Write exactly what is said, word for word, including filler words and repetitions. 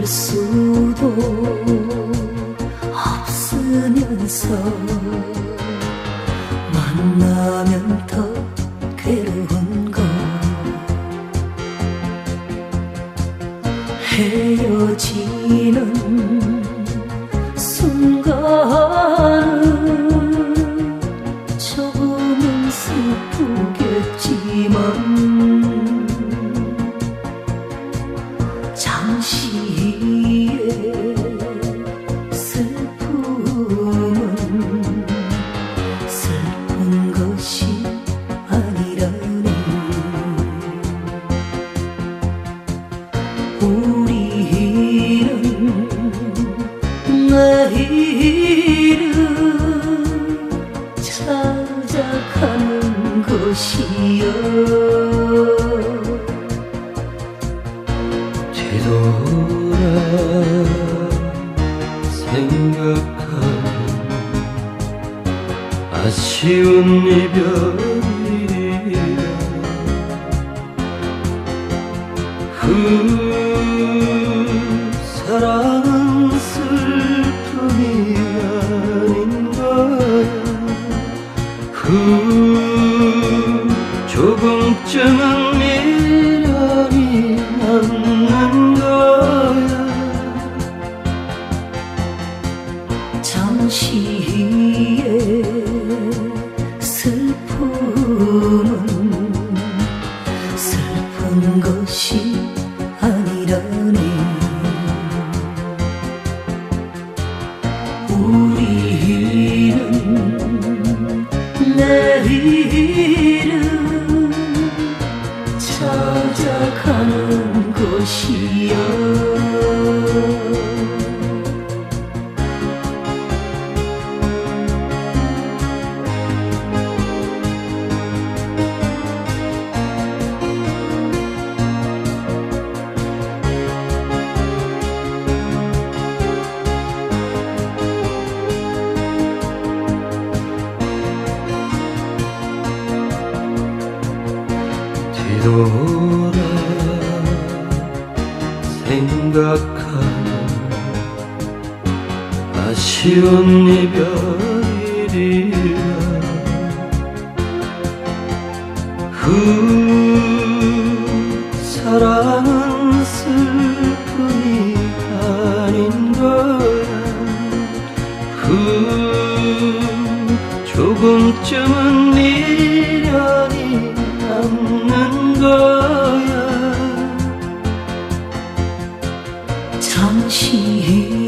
수도 없으면서 만나면 더 괴로운 거 헤어지는 순간은 조금은 슬프겠지만 잠시의 슬픔은 슬픈 것이 아니라네. 우리는 내일을 찾아가는 것이여. 뒤돌아 생각하면 아쉬운 이별이라 그 사랑은 슬픔이 아닌 거야. 그 조금쯤은 미련이 남는 거야. 잠시의 슬픔은 슬픈 것이 아니라네. 우리는 내일을 찾아가는 것이여. 뒤돌아 생각하면 아쉬운 이별이라 그 사랑은 슬픔이 아닌 거야. 그 조금쯤은 미련이 남는 거야. 잠시